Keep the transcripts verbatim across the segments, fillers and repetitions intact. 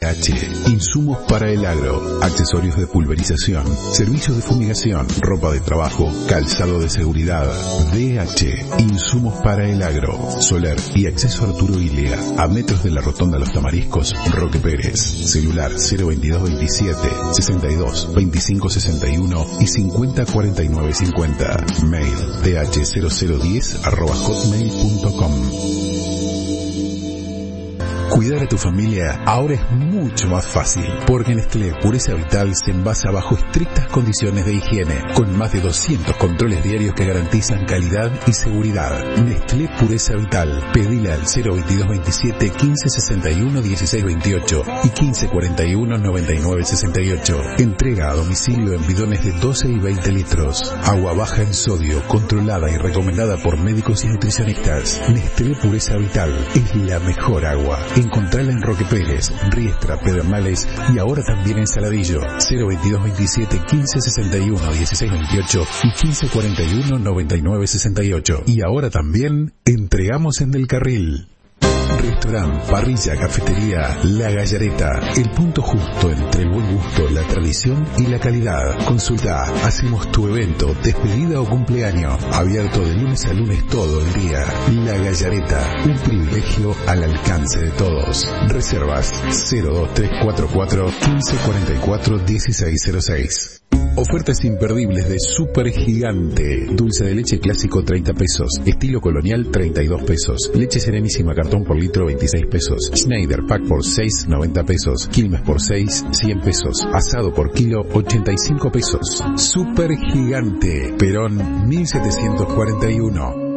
H. Insumos para el agro, accesorios de pulverización, servicios de fumigación, ropa de trabajo, calzado de seguridad. D H. Insumos para el agro, Soler y acceso Arturo Ilia, a metros de la rotonda Los Tamariscos, Roque Pérez. Celular cero veintidós veintisiete, sesenta y dos, veinticinco sesenta y uno y cincuenta cuarenta y nueve cincuenta. Mail d h cero cero diez arroba hotmail punto com. Cuidar a tu familia ahora es mucho más fácil, porque Nestlé Pureza Vital se envasa bajo estrictas condiciones de higiene, con más de doscientos controles diarios que garantizan calidad y seguridad. Nestlé Pureza Vital, pedila al cero veintidós veintisiete, quince sesenta y uno, dieciséis veintiocho y quince cuarenta y uno, noventa y nueve sesenta y ocho. Entrega a domicilio en bidones de doce y veinte litros. Agua baja en sodio, controlada y recomendada por médicos y nutricionistas. Nestlé Pureza Vital es la mejor agua. Encontrala en Roque Pérez, Riestra, Pedernales y ahora también en Saladillo. cero veintidós veintisiete, quince sesenta y uno, dieciséis veintiocho y quince cuarenta y uno, noventa y nueve sesenta y ocho. Y ahora también entregamos en Del Carril. Restaurant, parrilla, cafetería, La Gallareta, el punto justo entre el buen gusto, la tradición y la calidad. Consulta, hacemos tu evento, despedida o cumpleaños, abierto de lunes a lunes todo el día. La Gallareta, un privilegio al alcance de todos. Reservas cero dos tres cuatro cuatro, quince cuarenta y cuatro, dieciséis cero seis. Ofertas imperdibles de Super Gigante. Dulce de leche clásico treinta pesos, estilo colonial treinta y dos pesos, leche serenísima cartón por litro veintiséis pesos, Schneider pack por seis, noventa pesos, Quilmes por seis, cien pesos, asado por kilo ochenta y cinco pesos. Super Gigante, Perón mil setecientos cuarenta y uno.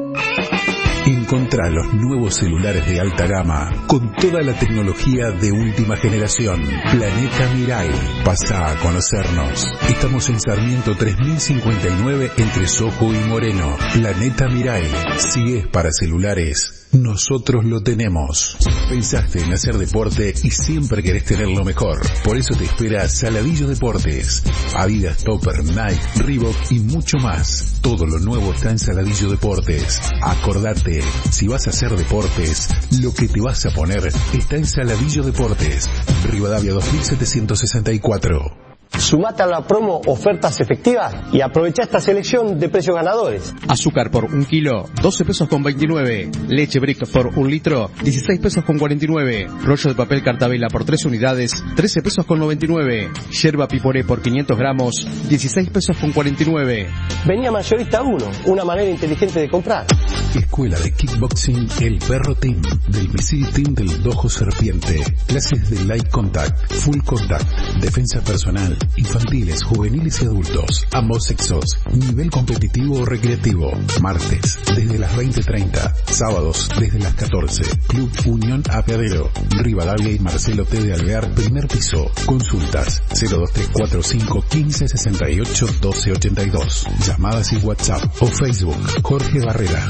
Encontrá los nuevos celulares de alta gama con toda la tecnología de última generación. Planeta Mirai. Pasá a conocernos. Estamos en Sarmiento tres mil cincuenta y nueve entre Sojo y Moreno. Planeta Mirai. Si es para celulares, nosotros lo tenemos. Pensaste en hacer deporte y siempre querés tener lo mejor. Por eso te espera Saladillo Deportes. Adidas, Topper, Nike, Reebok y mucho más. Todo lo nuevo está en Saladillo Deportes. Acordate, si vas a hacer deportes, lo que te vas a poner está en Saladillo Deportes. Rivadavia dos mil setecientos sesenta y cuatro. Sumate a la promo Ofertas Efectivas y aprovecha esta selección de precios ganadores. Azúcar por un kilo, doce pesos con veintinueve. Leche Brick por un litro, dieciséis pesos con cuarenta y nueve. Rollo de papel Cartabela por tres unidades, trece pesos con noventa y nueve. Yerba Piporé por quinientos gramos, dieciséis pesos con cuarenta y nueve. Vení a Mayorista uno, una manera inteligente de comprar. Escuela de Kickboxing El Perro Team, del Misil Team del Dojo Serpiente. Clases de Light Contact, Full Contact, defensa personal, infantiles, juveniles y adultos, ambos sexos, nivel competitivo o recreativo. Martes, desde las veinte treinta, sábados, desde las catorce. Club Unión Apeadero, Rivadavia y Marcelo T. de Alvear, primer piso. Consultas cero dos tres cuatro cinco, quince sesenta y ocho, doce ochenta y dos. Llamadas y WhatsApp o Facebook, Jorge Barrera.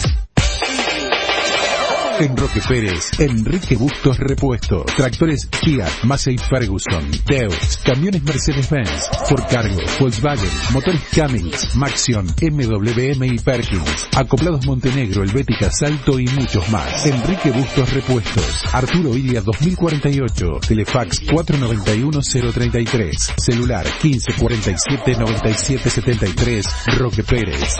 En Roque Pérez, Enrique Bustos Repuestos, tractores Fiat, Massey Ferguson, Deux, camiones Mercedes-Benz, Ford Cargo, Volkswagen, motores Cummins, Maxion, M W M y Perkins, acoplados Montenegro, Helvética, Salto y muchos más. Enrique Bustos Repuestos, Arturo Ilia dos mil cuarenta y ocho, Telefax cuatro noventa y uno, cero treinta y tres, celular quince cuarenta y siete, noventa y siete setenta y tres, Roque Pérez.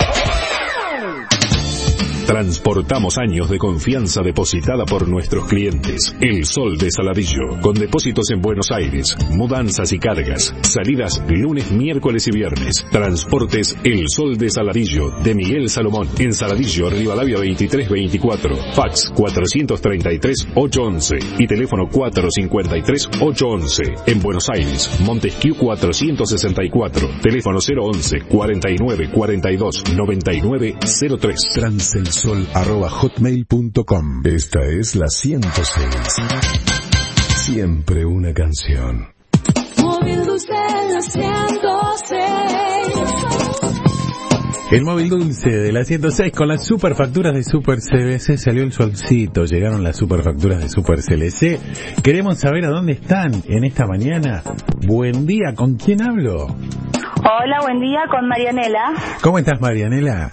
Transportamos años de confianza depositada por nuestros clientes. El Sol de Saladillo, con depósitos en Buenos Aires, mudanzas y cargas, salidas lunes, miércoles y viernes. Transportes El Sol de Saladillo, de Miguel Salomón, en Saladillo, Rivadavia veintitrés veinticuatro, fax cuatrocientos treinta y tres, ochocientos once y teléfono cuatrocientos cincuenta y tres, ochocientos once. En Buenos Aires, Montesquieu cuatrocientos sesenta y cuatro, teléfono cero once, cuarenta y nueve, cuarenta y dos, noventa y nueve, cero tres. Transel Sol arroba hotmail punto com. Esta es la ciento seis. Siempre una canción. Móvil Dulce la ciento seis. El móvil dulce de la ciento seis con las superfacturas de Super C B C salió el solcito, llegaron las superfacturas de Super C L C. Queremos saber a dónde están en esta mañana. Buen día, ¿con quién hablo? Hola, buen día, con Marianela. ¿Cómo estás, Marianela?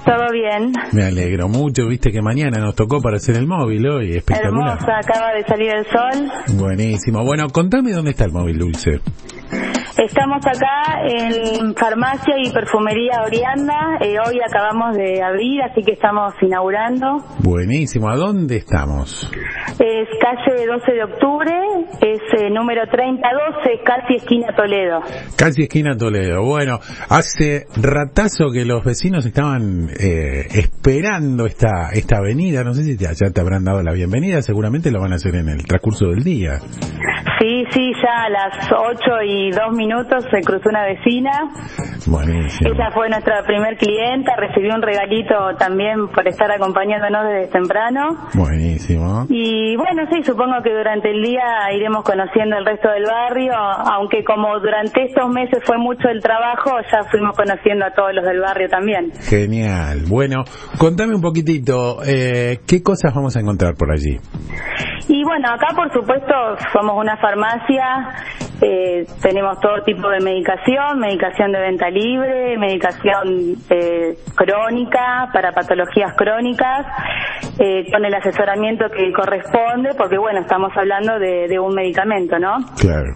Todo bien. Me alegro mucho, viste que mañana nos tocó para hacer el móvil hoy, espectacular. Hermosa, acaba de salir el sol. Buenísimo. Bueno, contame dónde está el móvil, Dulce. Estamos acá en Farmacia y Perfumería Orianda. Eh, hoy acabamos de abrir, así que estamos inaugurando. Buenísimo. ¿A dónde estamos? Es calle doce de octubre, es eh, número treinta doce, casi esquina Toledo. Casi esquina Toledo. Bueno, hace ratazo que los vecinos estaban eh, esperando esta esta avenida. No sé si te, ya te habrán dado la bienvenida, seguramente lo van a hacer en el transcurso del día. Sí, sí, ya a las ocho y dos minutos se cruzó una vecina. Buenísimo. Ella fue nuestra primer clienta, recibió un regalito también por estar acompañándonos desde temprano. Buenísimo. Y bueno, sí, supongo que durante el día iremos conociendo el resto del barrio, aunque como durante estos meses fue mucho el trabajo, ya fuimos conociendo a todos los del barrio también. Genial. Bueno, contame un poquitito, eh, ¿qué cosas vamos a encontrar por allí? Y bueno, acá por supuesto somos una farmacia, eh, tenemos todo tipo de medicación, medicación de venta libre, medicación eh, crónica, para patologías crónicas, eh, con el asesoramiento que corresponde, porque bueno, estamos hablando de, de un medicamento, ¿no? Claro.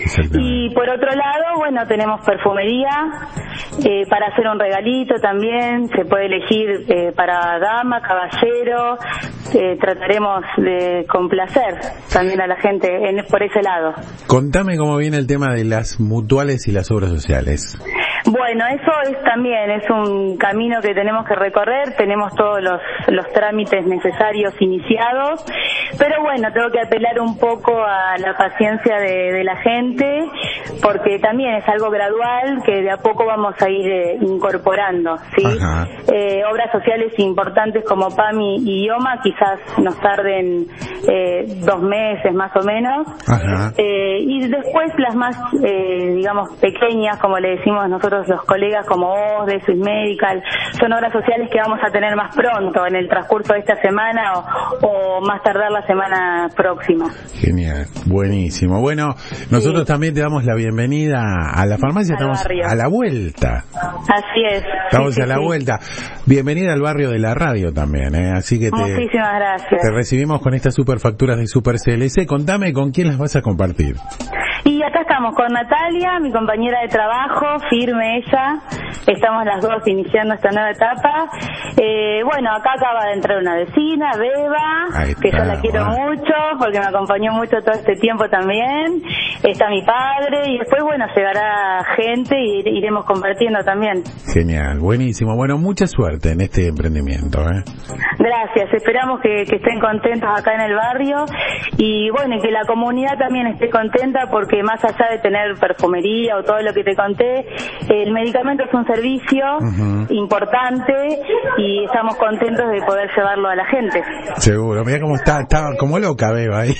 Y por otro lado, bueno, tenemos perfumería, eh, para hacer un regalito también, se puede elegir eh, para dama, caballero, eh, trataremos de complacer también a la gente en, por ese lado. Contame cómo viene el tema de las mutuales y las obras sociales. Bueno, eso es también, es un camino que tenemos que recorrer, tenemos todos los, los trámites necesarios iniciados, pero bueno, tengo que apelar un poco a la paciencia de, de la gente, porque también es algo gradual que de a poco vamos a ir eh, incorporando, ¿sí? Eh, obras sociales importantes como PAMI y IOMA quizás nos tarden eh, dos meses más o menos, eh, y después las más, eh, digamos, pequeñas, como le decimos nosotros los colegas, como O S D E, Swiss Medical, son obras sociales que vamos a tener más pronto, en el transcurso de esta semana o, o más tardar la semana próxima. Genial, buenísimo. Bueno, nosotros sí. también te damos la bienvenida a la farmacia, al estamos barrio. A la vuelta. Así es. Estamos sí, a la sí. vuelta. Bienvenida al barrio de la radio también, ¿eh? Así que te, Muchísimas gracias. te recibimos con estas super facturas de Super C L C. Contame con quién las vas a compartir. Y acá estamos con Natalia, mi compañera de trabajo, firme ella, estamos las dos iniciando esta nueva etapa. Eh, bueno, acá acaba de entrar una vecina, Beba, está, que yo la quiero bueno. mucho, porque me acompañó mucho todo este tiempo también. Está mi padre, y después, bueno, llegará gente y iremos compartiendo también. Genial, buenísimo. Bueno, mucha suerte en este emprendimiento, ¿eh? Gracias, esperamos que, que estén contentos acá en el barrio, y bueno, y que la comunidad también esté contenta, porque que más allá de tener perfumería o todo lo que te conté, el medicamento es un servicio uh-huh. importante y estamos contentos de poder llevarlo a la gente. Seguro, mira cómo está, está como loca Beba ahí.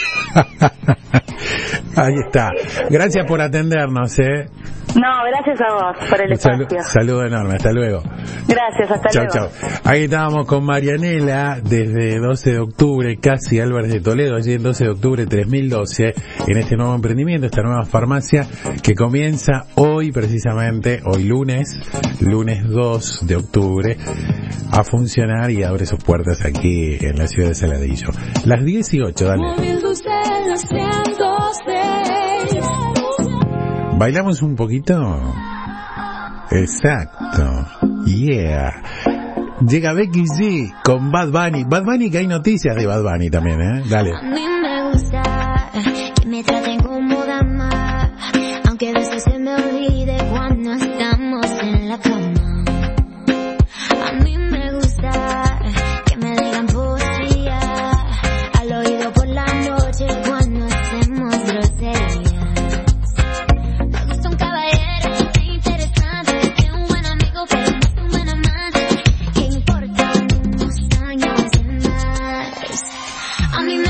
Ahí está. Gracias por atendernos, ¿eh? No, gracias a vos por el espacio. Saludo, saludo enorme, hasta luego. Gracias, hasta chau, luego. Chau. Ahí estábamos con Marianela desde doce de octubre, casi Álvarez de Toledo, allí en doce de octubre tres mil doce, en este nuevo emprendimiento, esta nueva farmacia que comienza hoy precisamente, hoy lunes, lunes dos de octubre, a funcionar y abre sus puertas aquí en la ciudad de Saladillo. Las dieciocho, dale. ¿Bailamos un poquito? Exacto. Yeah. Llega Becky G con Bad Bunny. Bad Bunny, que hay noticias de Bad Bunny también, ¿eh? Dale. A mí me gusta que me traten como dama, aunque a veces se me olvide cuando estamos en la cama. A mí me gusta que me digan poesía al oído por la noche cuando hacemos groserías.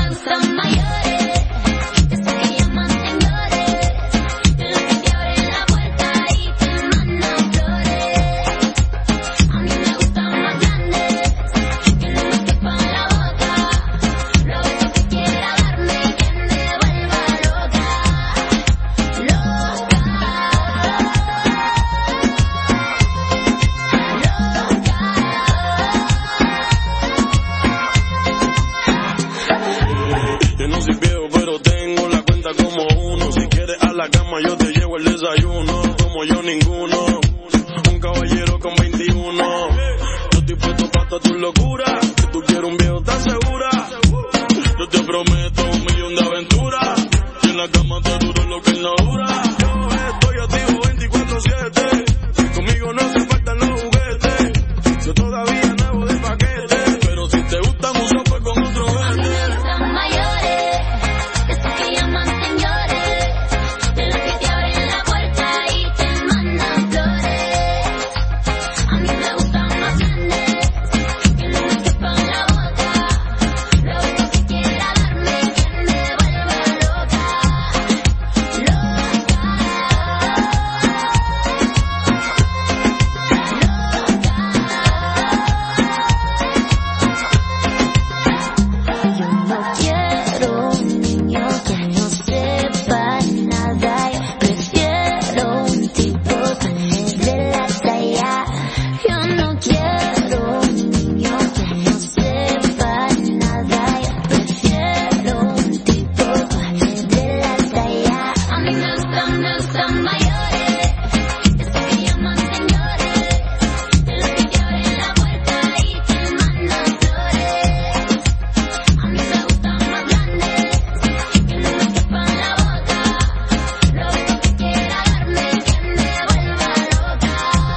Mayores, que se llaman señores, de los que te abren la la cama yo te llevo el desayuno, como yo ninguno, un caballero con veintiuno. Yo estoy puesto pa' toda tu locura, si tú quieres un viejo ¿estás segura? Yo te prometo un millón de aventuras, y en la cama te duro lo que no dura. Yo estoy activo veinticuatro siete, conmigo no se faltan los juguetes, yo todavía nuevo de paquete, pero si te gusta mucho pues con otro vete. Son mayores, esos que llaman señores, de los que te abren la puerta y te mandan flores. A mí me gustan más grandes, que no me quepan la boca, lo único que quiera darme que me vuelva loca, loca. Yo no quiero un niño que no sepa nada, yo prefiero un tipo que me dé la talla. Yo no quiero un niño que no sepa nada, yo prefiero un tipo que me dé la talla. A mí me gustan, me gustan mayores, esos que llaman señores, de los que te abren la puerta y te mandan flores. A mí me gustan más grandes, que no me quepan la boca, lo único que quiera darme que me vuelva loca, loca.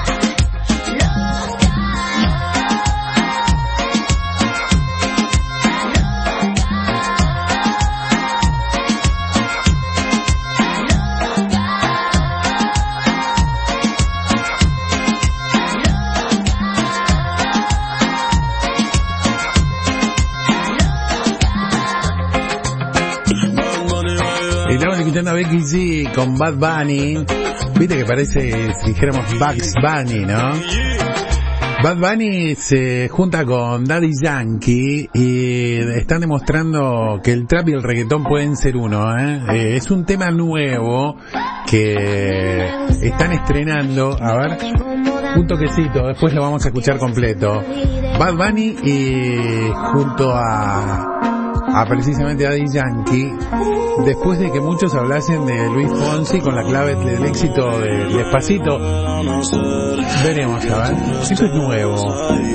Estamos escuchando a Becky G con Bad Bunny. Viste que parece, si dijéramos Bugs Bunny, ¿no? Bad Bunny se junta con Daddy Yankee y están demostrando que el trap y el reggaetón pueden ser uno, ¿eh? Eh, es un tema nuevo que están estrenando. A ver, un toquecito, después lo vamos a escuchar completo. Bad Bunny y junto a, a precisamente Daddy Yankee, después de que muchos hablasen de Luis Fonsi con la clave del éxito de Despacito. Veremos, a ver, esto es nuevo.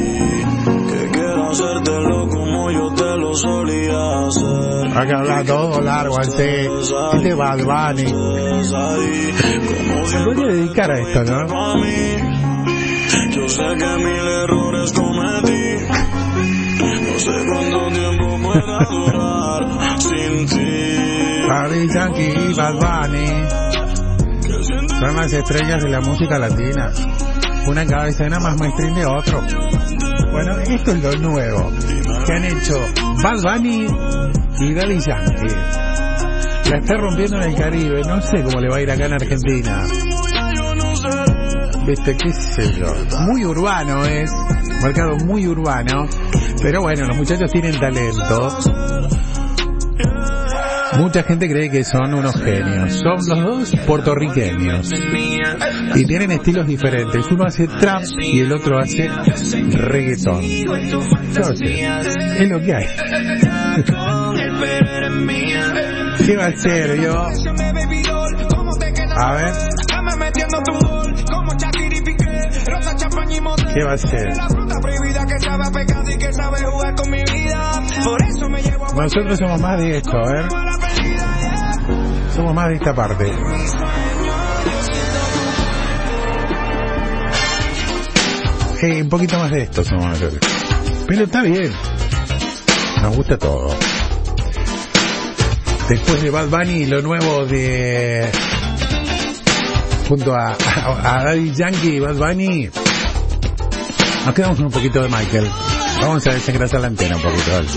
Hay que hablar todo largo al té. Este Bad Bunny se podría dedicar a esto, ¿no? Yo sé que mil errores cometí, no sé cuánto tiempo pueda durar sin ti. Daddy Yankee y Bad Bunny son las estrellas de la música latina, una en cada escena, más mainstream de otro. Bueno, esto es lo nuevo que han hecho Bad Bunny y Daddy Yankee. La está rompiendo en el Caribe, no sé cómo le va a ir acá en Argentina. Viste, qué sé yo, muy urbano es, mercado muy urbano, pero bueno, los muchachos tienen talento. Mucha gente cree que son unos genios. Son los dos puertorriqueños y tienen estilos diferentes. Uno hace trap y el otro hace reggaetón. Yo sé, es lo que hay. ¿Qué va a hacer yo? A ver. ¿Qué va a hacer? Nosotros somos más de esto, a ver. Somos más de esta parte. Eh, un poquito más de esto somos nosotros. Pero está bien. Nos gusta todo. Después de Bad Bunny, lo nuevo de... junto a, a, a Daddy Yankee y Bad Bunny, nos quedamos con un poquito de Michael. Vamos a desengrasar la antena un poquito, ¿vale?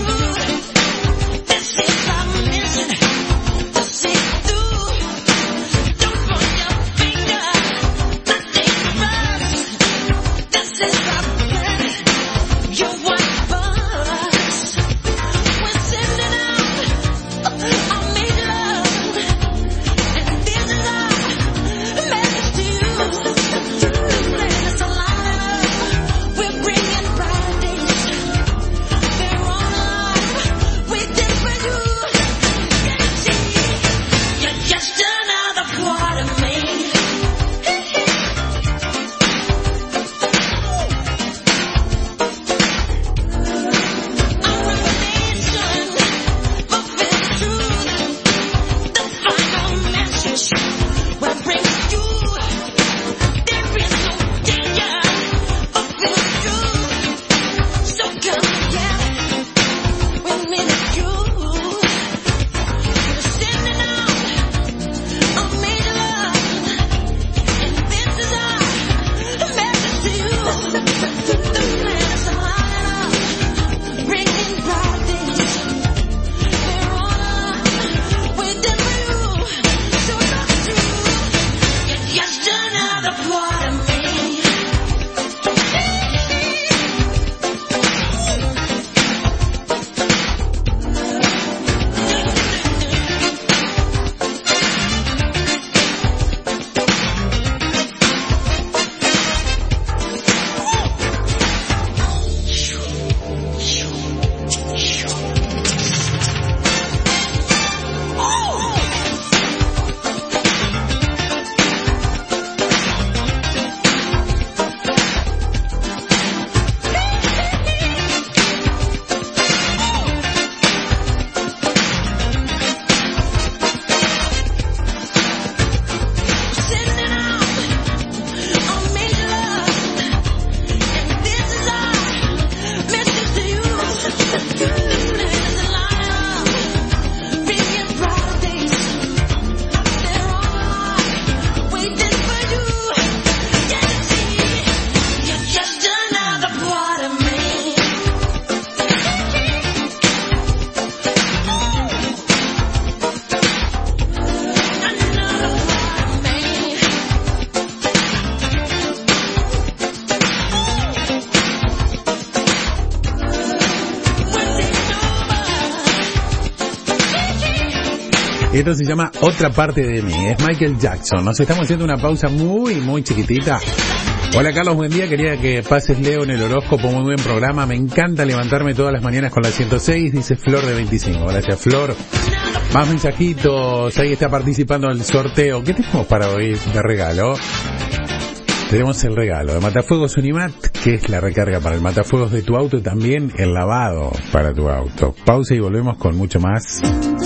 Y esto se llama Otra parte de mí. Es Michael Jackson. Nos estamos haciendo una pausa muy, muy chiquitita. Hola Carlos, buen día. Quería que pases Leo en el horóscopo. Muy buen programa. Me encanta levantarme todas las mañanas con la ciento seis, dice Flor de veinticinco. Gracias, Flor. Más mensajitos. Ahí está participando el sorteo. ¿Qué tenemos para hoy de regalo? Tenemos el regalo de Matafuegos Unimat, que es la recarga para el matafuegos de tu auto y también el lavado para tu auto. Pausa y volvemos con mucho más.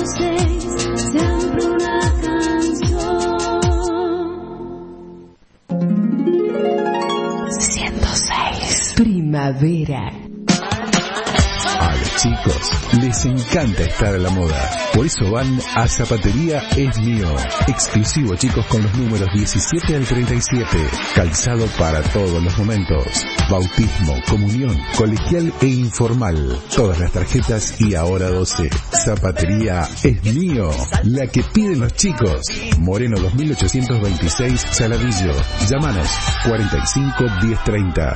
ciento seis Primavera. A los chicos les encanta estar a la moda. Por eso van a Zapatería Es Mío. Exclusivo, chicos, con los números diecisiete al treinta y siete. Calzado para todos los momentos. Bautismo, comunión, colegial e informal. Todas las tarjetas y ahora doce. Zapatería Es Mío. La que piden los chicos. Moreno dos mil ochocientos veintiséis, Saladillo. Llámanos cuarenta y cinco diez treinta.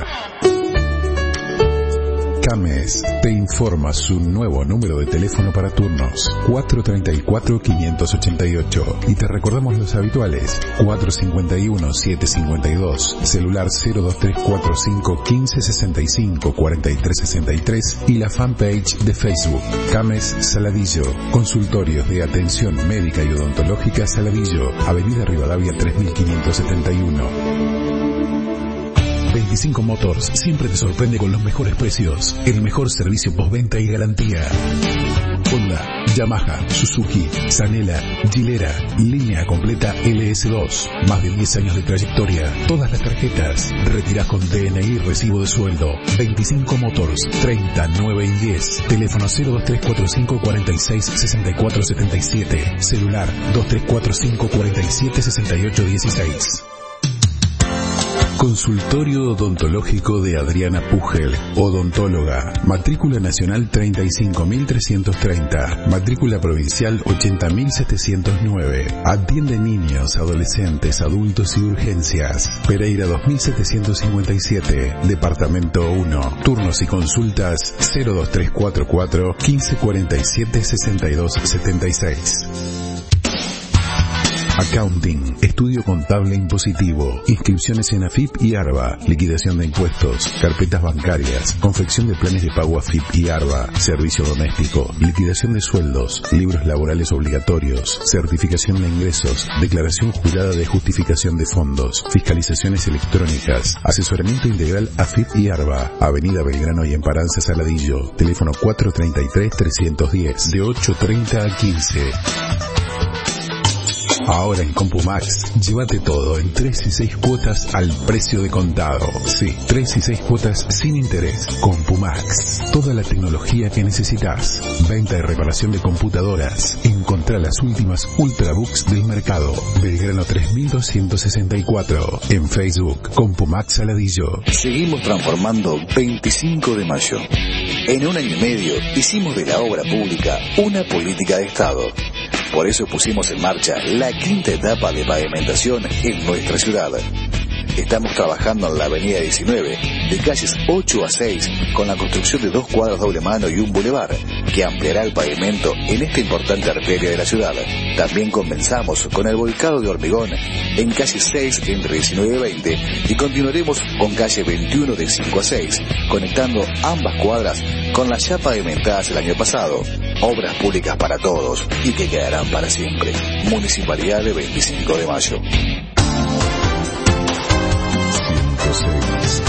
Cames te informa su nuevo número de teléfono para turnos, cuatro treinta y cuatro quinientos ochenta y ocho, y te recordamos los habituales, cuatro cincuenta y uno setecientos cincuenta y dos, celular cero dos tres cuatro cinco quince sesenta y cinco cuarenta y tres sesenta y tres y la fanpage de Facebook, Cames Saladillo, consultorios de atención médica y odontológica Saladillo, Avenida Rivadavia tres mil quinientos setenta y uno. veinticinco Motors siempre te sorprende con los mejores precios, el mejor servicio postventa y garantía. Honda, Yamaha, Suzuki, Sanela, Gilera, línea completa L S dos, más de diez años de trayectoria, todas las tarjetas, retirás con D N I y recibo de sueldo. veinticinco Motors, treinta, nueve y diez, teléfono cero dos tres cuatro cinco cuarenta y seis sesenta y cuatro setenta y siete, celular dos tres cuatro cinco cuarenta y siete sesenta y ocho dieciséis. Consultorio odontológico de Adriana Pugel, odontóloga, matrícula nacional treinta y cinco mil trescientos treinta, matrícula provincial ochenta mil setecientos nueve, atiende niños, adolescentes, adultos y urgencias, Pereira dos mil setecientos cincuenta y siete, departamento uno, turnos y consultas cero dos tres cuatro cuatro quince cuarenta y siete sesenta y dos setenta y seis. Accounting, estudio contable impositivo, inscripciones en A F I P y ARBA, liquidación de impuestos, carpetas bancarias, confección de planes de pago A F I P y ARBA, servicio doméstico, liquidación de sueldos, libros laborales obligatorios, certificación de ingresos, declaración jurada de justificación de fondos, fiscalizaciones electrónicas, asesoramiento integral A F I P y ARBA, Avenida Belgrano y Emparanza Saladillo, teléfono cuatro treinta y tres trescientos diez, de ocho treinta a quince. Ahora en CompuMax, llévate todo en tres y seis cuotas al precio de contado. Sí, tres y seis cuotas sin interés. CompuMax, toda la tecnología que necesitas. Venta y reparación de computadoras. Encontrá las últimas Ultrabooks del mercado. Belgrano tres mil doscientos sesenta y cuatro. En Facebook, CompuMax Saladillo. Seguimos transformando veinticinco de mayo. En un año y medio hicimos de la obra pública una política de Estado. Por eso pusimos en marcha la quinta etapa de pavimentación en nuestra ciudad. Estamos trabajando en la avenida diecinueve, de calles ocho a seis, con la construcción de dos cuadras doble mano y un bulevar, que ampliará el pavimento en esta importante arteria de la ciudad. También comenzamos con el volcado de hormigón en calle seis entre diecinueve y veinte, y continuaremos con calle veintiuno de cinco a seis, conectando ambas cuadras con las ya pavimentadas el año pasado. Obras públicas para todos y que quedarán para siempre. Municipalidad de veinticinco de mayo. ciento seis.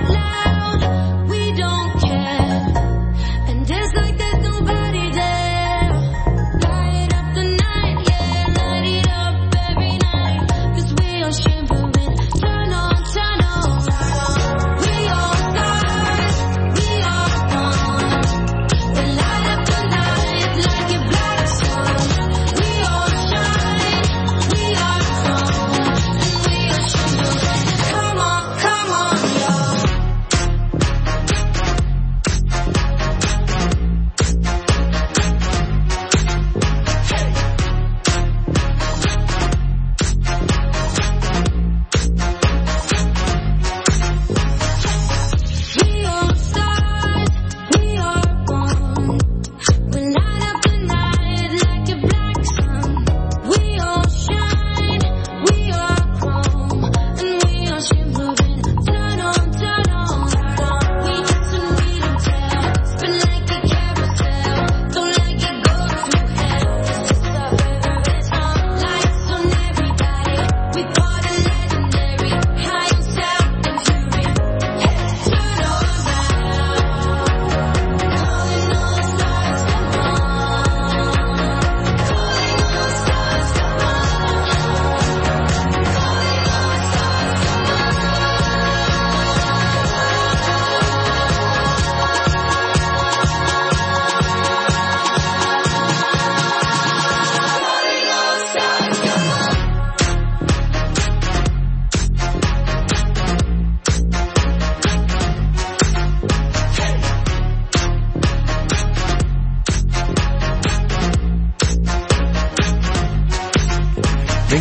Play it loud, we don't care. And dance like there's nobody there.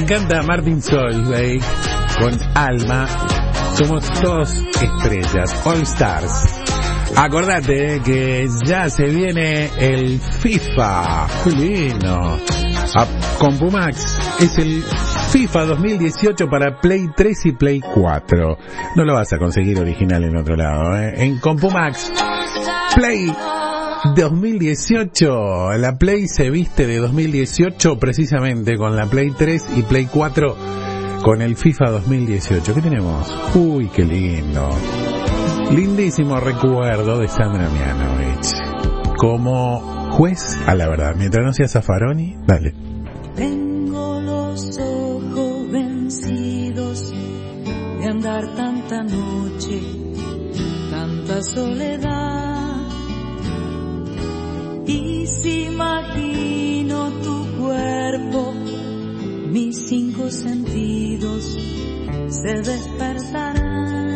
encanta Martin Solveig con Alma. Somos todos estrellas, All Stars. Acordate que ya se viene el FIFA. ¡Qué lindo! A Compumax es el FIFA dos mil dieciocho para Play tres y Play cuatro. No lo vas a conseguir original en otro lado, ¿eh? En Compumax Play dos mil dieciocho. La Play se viste de dos mil dieciocho precisamente con la Play tres y Play cuatro con el FIFA dos mil dieciocho. ¿Qué tenemos? Uy, qué lindo. Lindísimo recuerdo de Sandra Mianovich como juez a la verdad. Mientras no sea Zaffaroni, dale. Tengo los ojos vencidos de andar tanta noche, tanta soledad. Y si imagino tu cuerpo, mis cinco sentidos se despertarán.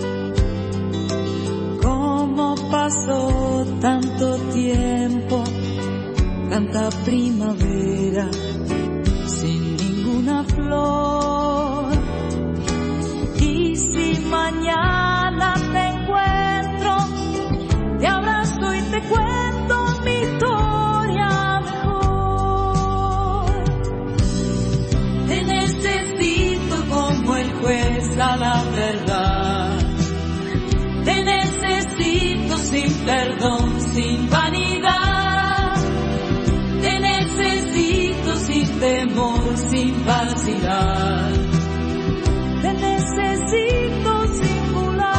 Cómo pasó tanto tiempo, tanta primavera, sin ninguna flor. Y si mañana te encuentro, te abrazo y te cuento mi historia mejor. Te necesito como el juez a la verdad. Te necesito sin perdón, sin vanidad. Te necesito sin temor, sin vacilar. Te necesito singular.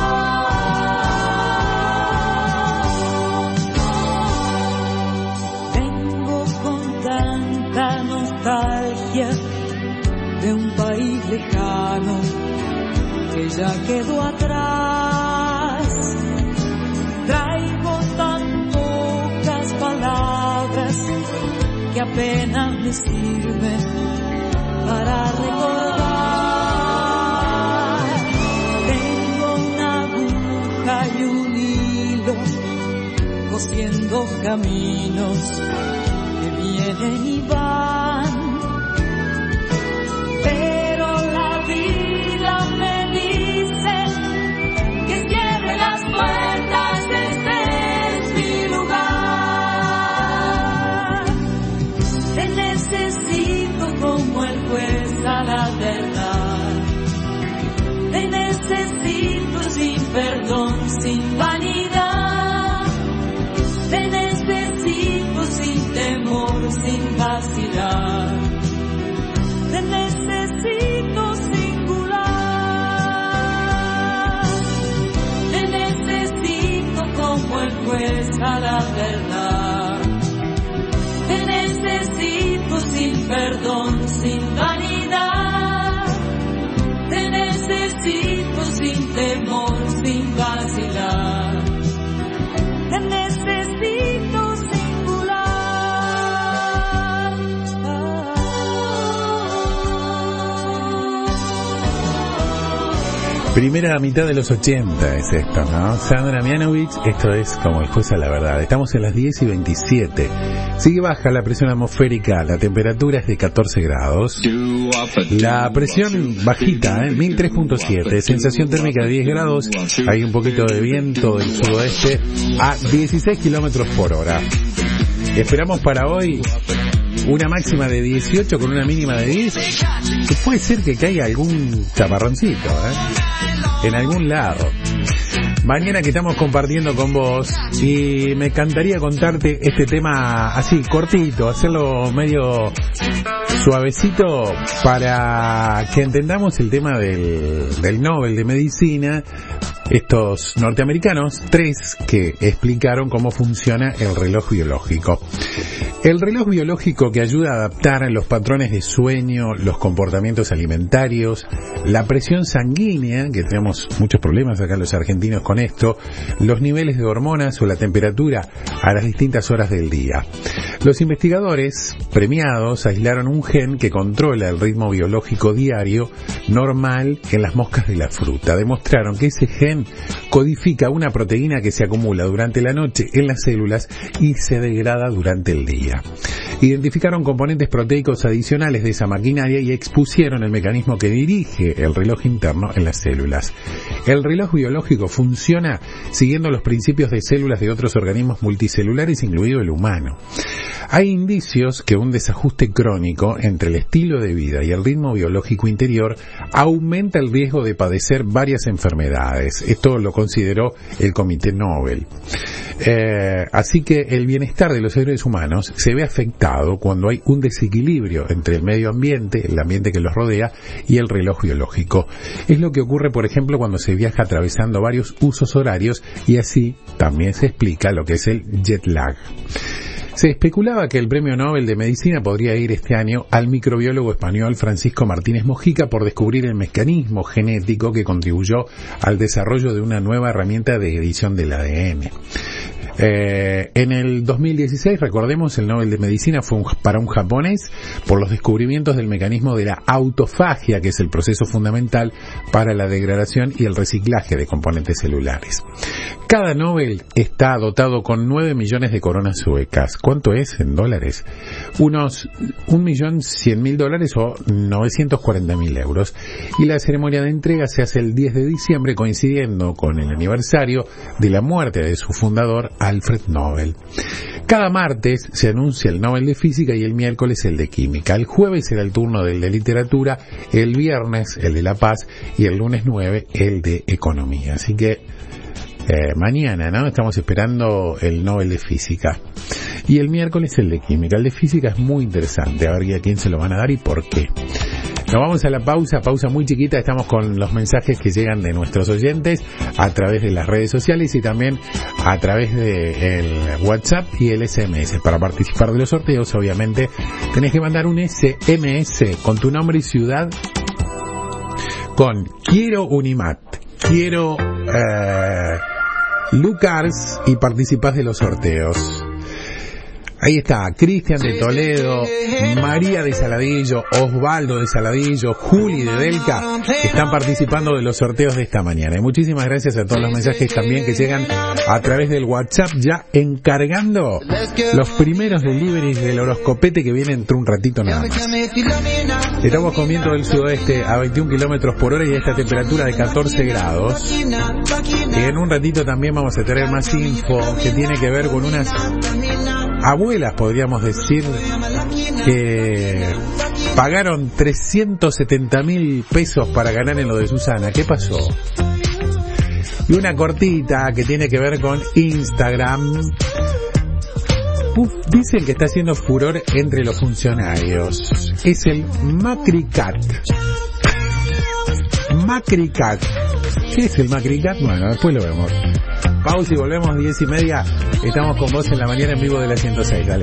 Vengo con tanta nostalgia de un país lejano que ya quedó atrás. Traigo tan pocas palabras que apenas me sirven para recordar. Tengo una aguja y un hilo cosiendo caminos que vienen y van. Pero la vida me dice que cierre las puertas, este es mi lugar. Te necesito como el juez a la verdad. Te necesito sin perdón, sin vanidad. Te necesito sin temor, sin vacilar. Te necesito singular. Te necesito como el juez a la verdad. Te necesito sin perdón, sin vanidad. Te necesito sin temor, sin vacilar. Te necesito singular. Primera mitad de los ochenta es esto, ¿no? Sandra Mianovich, esto es como el juez a la verdad. Estamos en las diez y veintisiete. Sigue baja la presión atmosférica, la temperatura es de catorce grados. La presión bajita, ¿eh? mil tres punto siete. Sensación térmica de diez grados. Hay un poquito de viento del sudoeste a dieciséis kilómetros por hora. Esperamos para hoy una máxima de dieciocho con una mínima de diez. Que puede ser que caiga algún chaparroncito, ¿eh? En algún lado. Mañana que estamos compartiendo con vos y me encantaría contarte este tema así, cortito, hacerlo medio suavecito para que entendamos el tema del, del Nobel de Medicina. Estos norteamericanos, tres, que explicaron cómo funciona el reloj biológico. El reloj biológico que ayuda a adaptar los patrones de sueño, los comportamientos alimentarios, la presión sanguínea, que tenemos muchos problemas acá los argentinos con esto, los niveles de hormonas o la temperatura a las distintas horas del día. Los investigadores premiados aislaron un gen que controla el ritmo biológico diario normal en las moscas de la fruta. Demostraron que ese gen codifica una proteína que se acumula durante la noche en las células y se degrada durante el día. Identificaron componentes proteicos adicionales de esa maquinaria y expusieron el mecanismo que dirige el reloj interno en las células. El reloj biológico funciona siguiendo los principios de células de otros organismos multicelulares, incluido el humano. Hay indicios que un desajuste crónico entre el estilo de vida y el ritmo biológico interior aumenta el riesgo de padecer varias enfermedades. Esto lo consideró el Comité Nobel. Eh, así que el bienestar de los seres humanos se ve afectado cuando hay un desequilibrio entre el medio ambiente, el ambiente que los rodea, y el reloj biológico. Es lo que ocurre, por ejemplo, cuando se viaja atravesando varios usos horarios, y así también se explica lo que es el jet lag. Se especulaba que el Premio Nobel de Medicina podría ir este año al microbiólogo español Francisco Martínez Mojica por descubrir el mecanismo genético que contribuyó al desarrollo de una nueva herramienta de edición del A D N. Eh, en el dos mil dieciséis, recordemos, el Nobel de Medicina fue un, para un japonés por los descubrimientos del mecanismo de la autofagia, que es el proceso fundamental para la degradación y el reciclaje de componentes celulares. Cada Nobel está dotado con nueve millones de coronas suecas. ¿Cuánto es en dólares? Unos un millón cien mil dólares o novecientos cuarenta mil euros. Y la ceremonia de entrega se hace el diez de diciembre, coincidiendo con el aniversario de la muerte de su fundador, Alfred Nobel. Cada martes se anuncia el Nobel de Física y el miércoles el de Química. El jueves será el turno del de Literatura, el viernes el de La Paz y el lunes nueve el de Economía. Así que eh, mañana, ¿no? Estamos esperando el Nobel de Física. Y el miércoles el de Química. El de Física es muy interesante. A ver a quién se lo van a dar y por qué. Nos vamos a la pausa, pausa muy chiquita. Estamos con los mensajes que llegan de nuestros oyentes a través de las redes sociales y también a través de el WhatsApp y el S M S. Para participar de los sorteos, obviamente, tenés que mandar un S M S con tu nombre y ciudad con quiero Unimat, quiero eh, Lucas y participás de los sorteos. Ahí está, Cristian de Toledo, María de Saladillo, Osvaldo de Saladillo, Juli de Delca, que están participando de los sorteos de esta mañana. Y muchísimas gracias a todos los mensajes también que llegan a través del WhatsApp, ya encargando los primeros deliveries del horoscopete que vienen dentro un ratito nada más. Estamos con viento del sudoeste a veintiún kilómetros por hora y a esta temperatura de catorce grados. Y en un ratito también vamos a tener más info que tiene que ver con unas abuelas, podríamos decir, que pagaron trescientos setenta mil pesos para ganar en lo de Susana. ¿Qué pasó? Y una cortita que tiene que ver con Instagram. Uf, dicen que está haciendo furor entre los funcionarios. Es el Macricat. Macricat. ¿Qué es el Macricat? Bueno, después lo vemos. Pausa y volvemos, diez y media. Estamos con vos en la mañana en vivo de la ciento seis. Dale.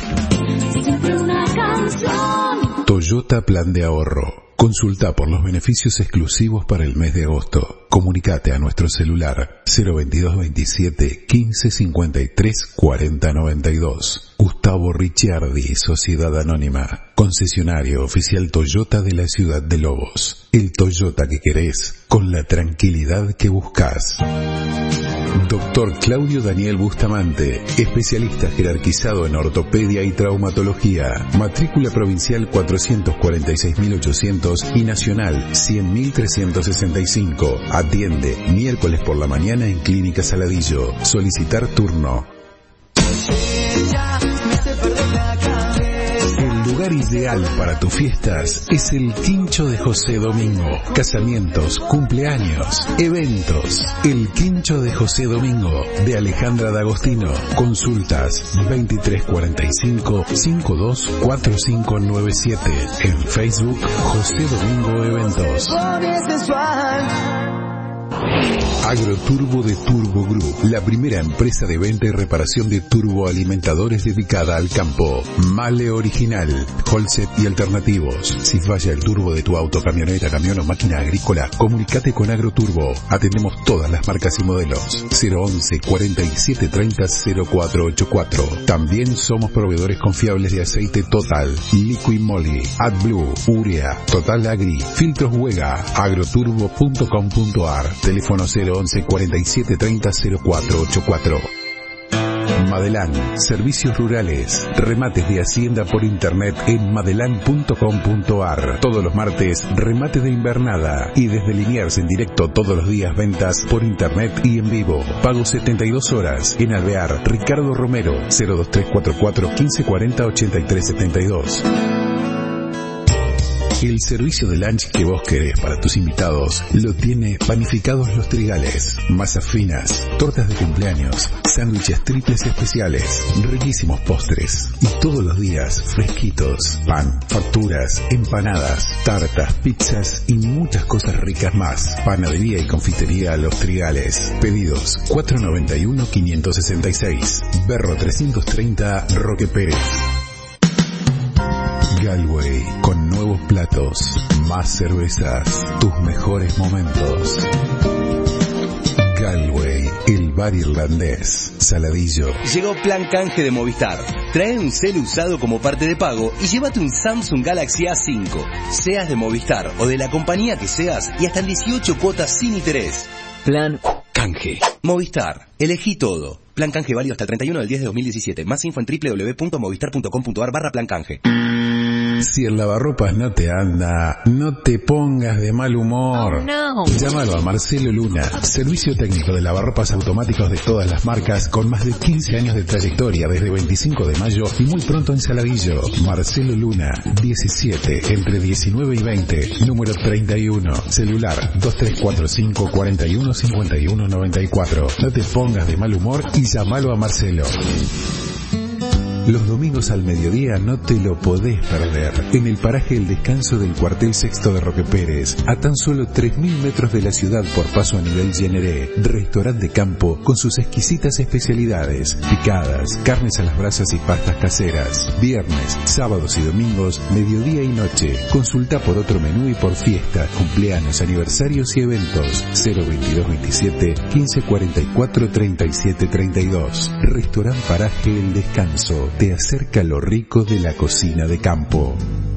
Toyota Plan de Ahorro. Consulta por los beneficios exclusivos para el mes de agosto. Comunicate a nuestro celular cero veintidós veintisiete quince cincuenta y tres cuarenta noventa y dos. Gustavo Ricciardi, Sociedad Anónima. Concesionario oficial Toyota de la ciudad de Lobos. El Toyota que querés, con la tranquilidad que buscas. Doctor Claudio Daniel Bustamante, especialista jerarquizado en ortopedia y traumatología. Matrícula provincial cuatrocientos cuarenta y seis mil ochocientos y nacional cien mil trescientos sesenta y cinco. Atiende miércoles por la mañana en Clínica Saladillo. Solicitar turno. El lugar ideal para tus fiestas es el Quincho de José Domingo. Casamientos, cumpleaños, eventos. El Quincho de José Domingo, de Alejandra D'Agostino. Consultas veintitrés cuarenta y cinco cincuenta y dos cuarenta y cinco noventa y siete. En Facebook, José Domingo Eventos. Agroturbo de Turbo Group, la primera empresa de venta y reparación de turboalimentadores dedicada al campo. Male original, Holset y alternativos. Si falla el turbo de tu auto, camioneta, camión o máquina agrícola, comunícate con Agroturbo. Atendemos todas las marcas y modelos. cero once cuarenta y siete treinta cero cuatro ochenta y cuatro. También somos proveedores confiables de aceite Total, Liquid Moly, AdBlue, Urea, Total Agri, Filtros Huega, agroturbo punto com punto ar. Teléfono cero once cuarenta y siete treinta cero cuatro ochenta y cuatro. Madelán, servicios rurales, remates de hacienda por internet en madelán punto com punto ar. Todos los martes, remate de invernada. Y desde Liniers en directo todos los días, ventas por internet y en vivo. Pago setenta y dos horas. En Alvear, Ricardo Romero, cero dos tres cuatro cuatro quince cuarenta ochenta y tres setenta y dos. El servicio de lunch que vos querés para tus invitados lo tiene Panificados Los Trigales. Masas finas, tortas de cumpleaños, sándwiches triples especiales, riquísimos postres y todos los días fresquitos. Pan, facturas, empanadas, tartas, pizzas y muchas cosas ricas más. Panadería y confitería Los Trigales. Pedidos cuatro noventa y uno quinientos sesenta y seis. Berro trescientos treinta, Roque Pérez. Galway, con nuevos platos, más cervezas, tus mejores momentos. Galway, el bar irlandés, Saladillo. Llegó Plan Canje de Movistar. Trae un celu usado como parte de pago y llévate un Samsung Galaxy A cinco. Seas de Movistar o de la compañía que seas y hasta en dieciocho cuotas sin interés. Plan Canje. Movistar. Elegí todo. Plan Canje válido hasta el treinta y uno del diez de dos mil diecisiete. Más info en doble u doble u doble u punto movistar punto com punto ar barra Plan Canje. Si el lavarropas no te anda, no te pongas de mal humor. Oh, no. Llámalo a Marcelo Luna, servicio técnico de lavarropas automáticos de todas las marcas, con más de quince años de trayectoria desde veinticinco de mayo y muy pronto en Saladillo. Marcelo Luna, diecisiete, entre diecinueve y veinte, número treinta y uno, celular dos tres cuatro cinco cuatro uno cinco uno nueve cuatro. No te pongas de mal humor y llámalo a Marcelo. Los domingos al mediodía no te lo podés perder. En el paraje El Descanso del cuartel sexto de Roque Pérez, a tan solo tres mil metros de la ciudad por paso a nivel Generé, restaurante de campo con sus exquisitas especialidades, picadas, carnes a las brasas y pastas caseras. Viernes, sábados y domingos, mediodía y noche. Consulta por otro menú y por fiesta, cumpleaños, aniversarios y eventos. cero veintidós veintisiete quince cuarenta y cuatro treinta y siete treinta y dos. Restaurante Paraje El Descanso. Te acerca lo rico de la cocina de campo.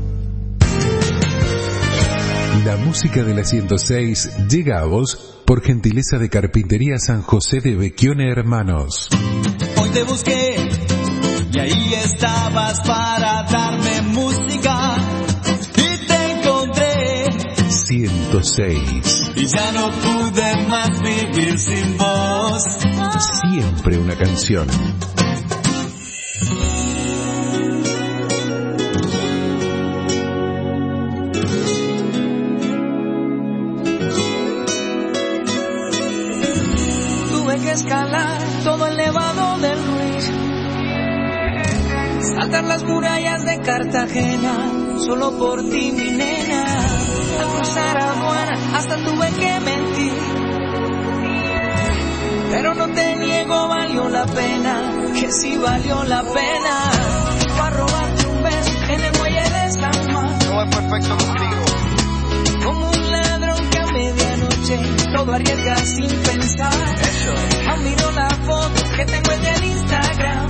La música de la ciento seis llega a vos por gentileza de Carpintería San José de Vecchione Hermanos. Hoy te busqué y ahí estabas para darme música y te encontré. ciento seis. Y ya no pude más vivir sin vos. Siempre una canción. Escalar todo el nevado del Ruiz, saltar las murallas de Cartagena, solo por ti mi nena, al cruzar aduana hasta tuve que mentir, pero no te niego, valió la pena, que sí valió la pena, para robarte un beso en el muelle de San Juan, no es perfecto contigo, como un ladrón que a medianoche todo arriesga sin pensar. Aún miro la foto que tengo en el Instagram.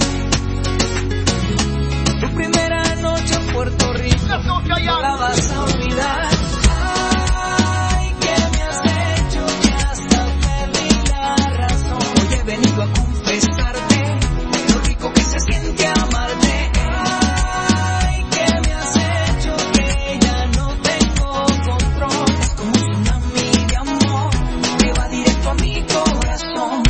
Tu primera noche en Puerto Rico, no la vas a olvidar. Ay, ¿qué me has hecho? Que hasta perdí la razón. Hoy he venido a confesarte lo rico que se siente amarte. Ay, ¿qué me has hecho? Que ya no tengo control. Es como un tsunami de amor que va directo a mi corazón.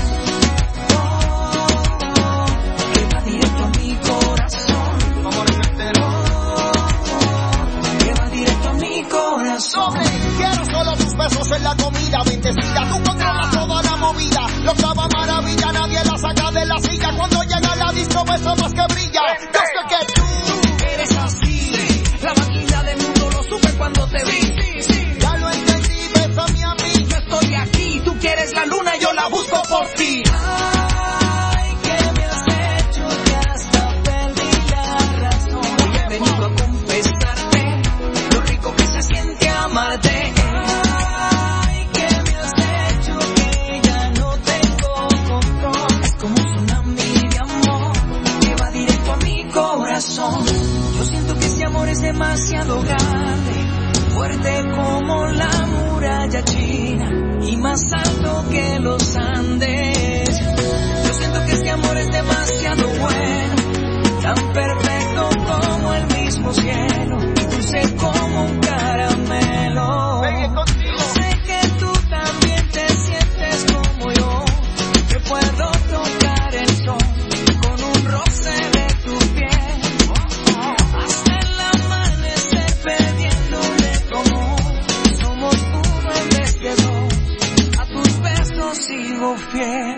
Quiero solo tus besos en la comida bendecida. Tú controlas toda la movida. Lo clava maravilla, nadie la saca de la silla. Cuando llega la disco, beso más que brilla. Yo sé que tú eres así. La máquina del mundo lo supe cuando te vi. Sí, sí, ya lo entendí, bésame a mí. Yo estoy aquí, tú quieres la luna, yo la busco por ti. Ay, ¿qué me has hecho? Que hasta perdí la razón. Hoy he venido a confesarte lo rico que se siente amarte. Ay, ¿qué me has hecho? Que ya no tengo control. Es como un tsunami de amor que va directo a mi corazón. Yo siento que ese amor es demasiado grande, fuerte como la muralla china, y más alto que los Andes. Yo siento que este amor es demasiado bueno, tan perfecto como el mismo cielo, dulce como un caramelo. Yo sé que tú también te sientes como yo, que puedo tocar el sol con un roce de tu piel, hasta el amanecer perdiéndole como somos uno en vez de dos, a tus besos sigo fiel.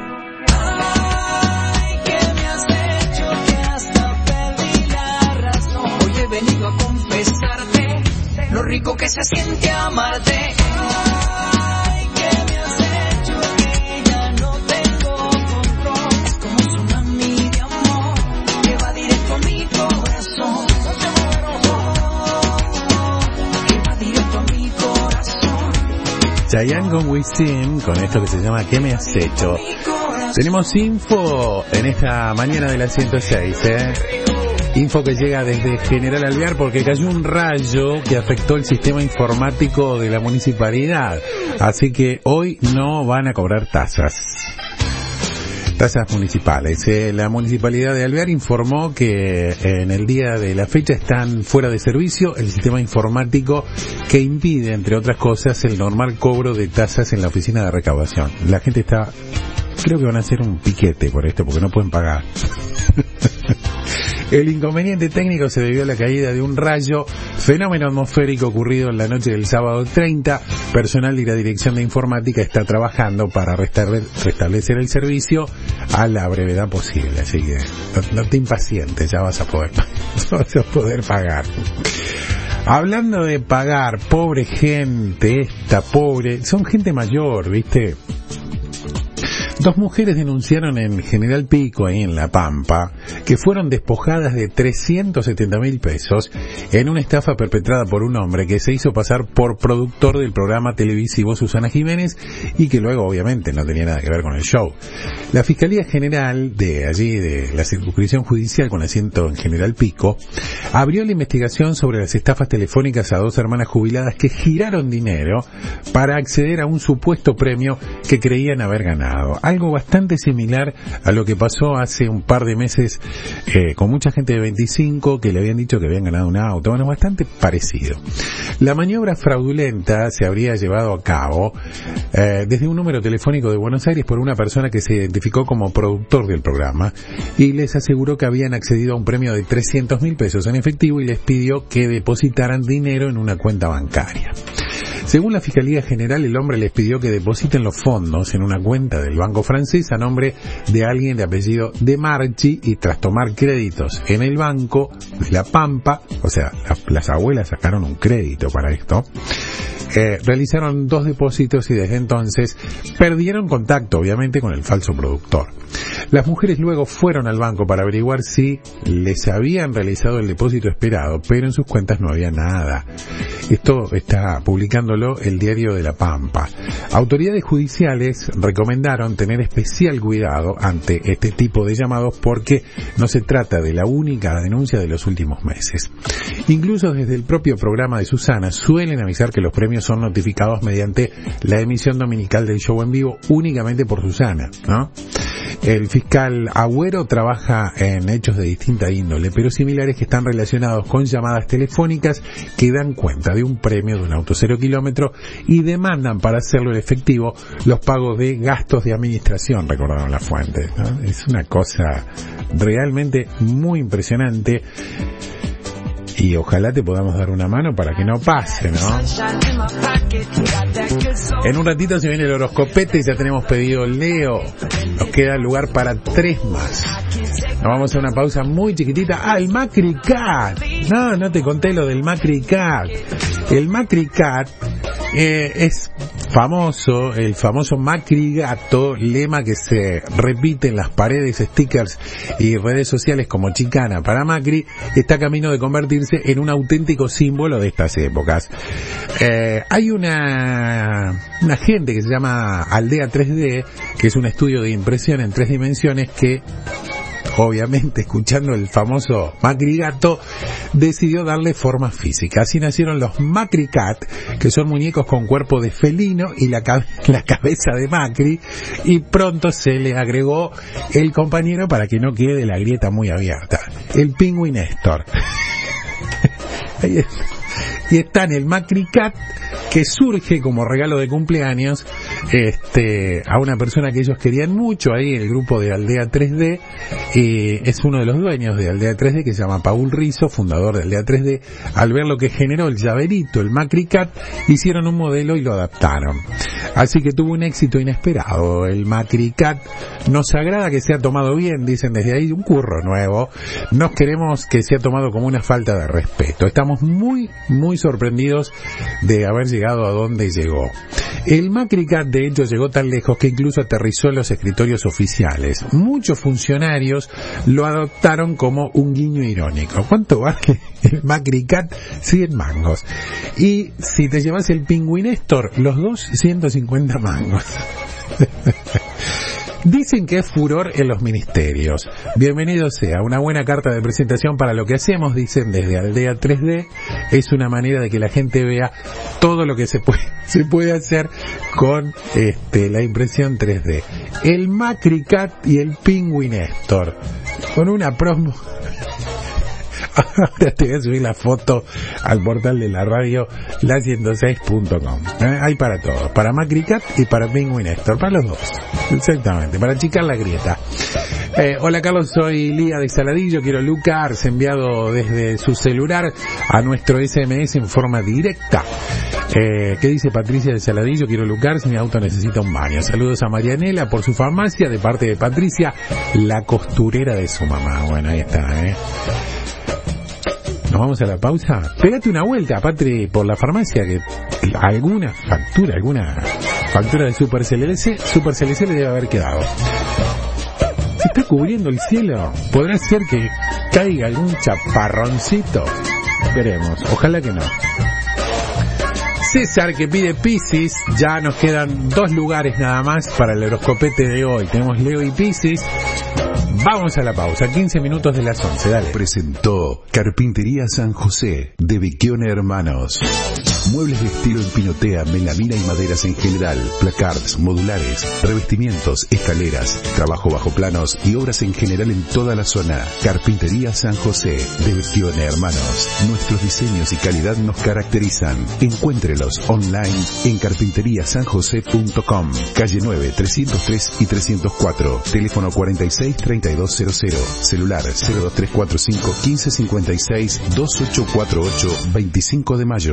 Ay, que me has hecho que hasta perdí la razón. Hoy he venido a confesarte lo rico que se siente amarte. Ay, que me has hecho que ya no tengo control. Es como un tsunami de amor que va directo a mi corazón. Que va directo a mi corazón. Chayanne con Wisin, con esto que se llama ¿Qué me has hecho? Tenemos info en esta mañana de la ciento seis, ¿eh? Info que llega desde General Alvear porque cayó un rayo que afectó el sistema informático de la municipalidad. Así que hoy no van a cobrar tasas. Tasas municipales. Eh, la municipalidad de Alvear informó que en el día de la fecha están fuera de servicio el sistema informático que impide, entre otras cosas, el normal cobro de tasas en la oficina de recaudación. La gente está... Creo que van a hacer un piquete por esto, porque no pueden pagar. El inconveniente técnico se debió a la caída de un rayo, fenómeno atmosférico ocurrido en la noche del sábado treinta. Personal de la Dirección de Informática está trabajando para restablecer el servicio a la brevedad posible. Así que no, no te impacientes, ya vas a poder, vas a poder pagar. Hablando de pagar, pobre gente, esta pobre, son gente mayor, ¿viste? Dos mujeres denunciaron en General Pico, ahí en La Pampa, que fueron despojadas de trescientos setenta mil pesos en una estafa perpetrada por un hombre que se hizo pasar por productor del programa televisivo Susana Jiménez y que luego obviamente no tenía nada que ver con el show. La Fiscalía General de allí, de la circunscripción judicial con asiento en General Pico, abrió la investigación sobre las estafas telefónicas a dos hermanas jubiladas que giraron dinero para acceder a un supuesto premio que creían haber ganado. Algo bastante similar a lo que pasó hace un par de meses eh, con mucha gente de veinticinco que le habían dicho que habían ganado un auto. Bueno, bastante parecido. La maniobra fraudulenta se habría llevado a cabo eh, desde un número telefónico de Buenos Aires por una persona que se identificó como productor del programa y les aseguró que habían accedido a un premio de trescientos mil pesos en efectivo y les pidió que depositaran dinero en una cuenta bancaria. Según la Fiscalía General, el hombre les pidió que depositen los fondos en una cuenta del banco francés a nombre de alguien de apellido De Marchi y tras tomar créditos en el banco de La Pampa, o sea, las, las abuelas sacaron un crédito para esto, eh, realizaron dos depósitos y desde entonces perdieron contacto, obviamente, con el falso productor. Las mujeres luego fueron al banco para averiguar si les habían realizado el depósito esperado, pero en sus cuentas no había nada. Esto está publicándolo el Diario de La Pampa. Autoridades judiciales recomendaron tener especial cuidado ante este tipo de llamados porque no se trata de la única denuncia de los últimos meses. Incluso desde el propio programa de Susana suelen avisar que los premios son notificados mediante la emisión dominical del show en vivo únicamente por Susana, ¿no? El fiscal Agüero trabaja en hechos de distinta índole, pero similares que están relacionados con llamadas telefónicas que dan cuenta de un premio de un auto cero kilómetro y demandan para hacerlo efectivo los pagos de gastos de administración, recordaron las fuentes, ¿no? Es una cosa realmente muy impresionante. Y ojalá te podamos dar una mano para que no pase, ¿no? En un ratito se viene el horoscopete, ya tenemos pedido Leo. Nos queda lugar para tres más. Nos vamos a una pausa muy chiquitita. Ah, el Macri Cat. No, no te conté lo del Macri Cat. El Macri Cat eh, es famoso, el famoso Macri Gato, lema que se repite en las paredes, stickers y redes sociales como chicana para Macri, está camino de convertirse en un auténtico símbolo de estas épocas. Eh, hay una, una gente que se llama Aldea tres D, que es un estudio de impresión en tres dimensiones que obviamente escuchando el famoso Macri Gato, decidió darle forma física. Así nacieron los Macri Cat, que son muñecos con cuerpo de felino y la, cab- la cabeza de Macri, y pronto se le agregó el compañero para que no quede la grieta muy abierta, el Pingüi Néstor. Ahí está. Y está en el Macri Cat, que surge como regalo de cumpleaños este, a una persona que ellos querían mucho, ahí el grupo de Aldea tres D, eh, es uno de los dueños de Aldea tres D, que se llama Paul Rizzo, fundador de Aldea tres D. Al ver lo que generó el llaverito, el Macri Cat, hicieron un modelo y lo adaptaron. Así que tuvo un éxito inesperado. El Macri Cat nos agrada que sea tomado bien, dicen desde ahí, un curro nuevo. Nos queremos que sea tomado como una falta de respeto. Estamos muy, muy sorprendidos de haber llegado a donde llegó. El Macri Cat, de hecho, llegó tan lejos que incluso aterrizó en los escritorios oficiales. Muchos funcionarios lo adoptaron como un guiño irónico. ¿Cuánto vale el Macri Cat? cien mangos. Y si te llevas el Pingüi Néstor, los dos, ciento cincuenta mangos. Dicen que es furor en los ministerios. Bienvenido sea, una buena carta de presentación para lo que hacemos, dicen desde Aldea tres D. Es una manera de que la gente vea todo lo que se puede, se puede hacer con este, la impresión tres D. El Macri Cat y el Pingüi Néstor, con una promo. Ahora te voy a subir la foto al portal de la radio, la ciento seis punto com. ¿Eh? Hay para todos, para Macri Cat y para Pingüi Néstor, para los dos, exactamente, para achicar la grieta. Eh, hola Carlos, soy Lía de Saladillo, quiero Lucas, enviado desde su celular a nuestro S M S en forma directa. Eh, ¿Qué dice Patricia de Saladillo? Quiero Lucas, mi auto necesita un baño. Saludos a Marianela por su farmacia, de parte de Patricia, la costurera de su mamá. Bueno, ahí está, eh. Nos vamos a la pausa. Pégate una vuelta, Patri, por la farmacia, que alguna factura, alguna factura de Super C L C, Super C L C le debe haber quedado. Se está cubriendo el cielo. ¿Podrá ser que caiga algún chaparroncito? Veremos, ojalá que no. César, que pide Piscis. Ya nos quedan dos lugares nada más para el horoscopete de hoy. Tenemos Leo y Piscis. Vamos a la pausa, quince minutos de las once, dale. Presentó Carpintería San José, de Becchione Hermanos. Muebles de estilo en pinotea, melamina y maderas en general, placards, modulares, revestimientos, escaleras, trabajo bajo planos y obras en general en toda la zona. Carpintería San José, de Becchione Hermanos. Nuestros diseños y calidad nos caracterizan. Encuéntrelos online en carpintería san josé punto com, calle nueve, trescientos tres y trescientos cuatro, teléfono cuarenta y seis, treinta y dos cero cero, celular cero dos tres cuatro cinco, quince cincuenta y seis, dos ocho cuatro ocho, veinticinco de mayo.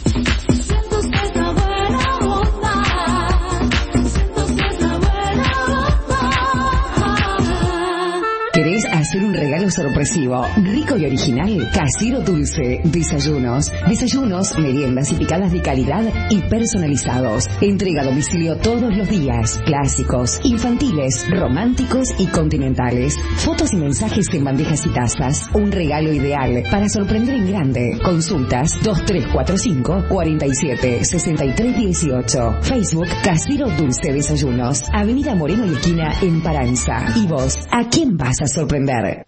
¿Querés hacer un regalo sorpresivo, rico y original? Casero Dulce, desayunos. Desayunos, meriendas y picadas de calidad y personalizados. Entrega a domicilio todos los días. Clásicos, infantiles, románticos y continentales. Fotos y mensajes en bandejas y tazas. Un regalo ideal para sorprender en grande. Consultas dos tres cuatro cinco, cuarenta y siete, sesenta y tres dieciocho. Facebook Casero Dulce Desayunos. Avenida Moreno y esquina en Paranza. ¿Y vos, a quién vas a sorprender?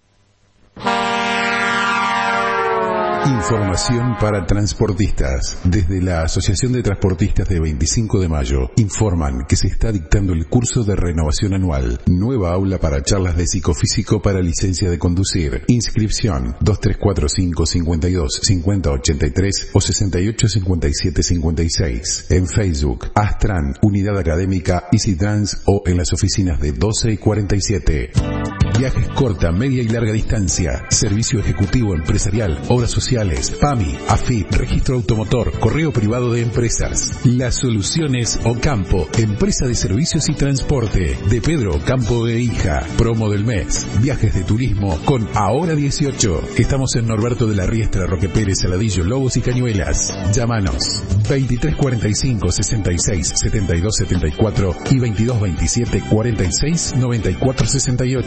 Información para transportistas. Desde la Asociación de Transportistas de veinticinco de mayo informan que se está dictando el curso de renovación anual. Nueva aula para charlas de psicofísico para licencia de conducir. Inscripción dos tres cuatro cinco, cincuenta y dos, cincuenta ochenta y tres o sesenta y ocho cincuenta y siete cincuenta y seis. En Facebook, Astran, Unidad Académica, Easy Trans o en las oficinas de doce y cuarenta y siete. Viajes corta, media y larga distancia. Servicio ejecutivo empresarial, obras sociales, P A M I, A F I P, registro automotor, correo privado de empresas. Las soluciones Ocampo, empresa de servicios y transporte. De Pedro Ocampo e Hija. Promo del mes. Viajes de turismo con Ahora dieciocho. Estamos en Norberto de la Riestra, Roque Pérez, Saladillo, Lobos y Cañuelas. Llámanos veintitrés cuarenta y cinco, sesenta y seis, setenta y dos setenta y cuatro y veintidós veintisiete, cuarenta y seis, noventa y cuatro sesenta y ocho. O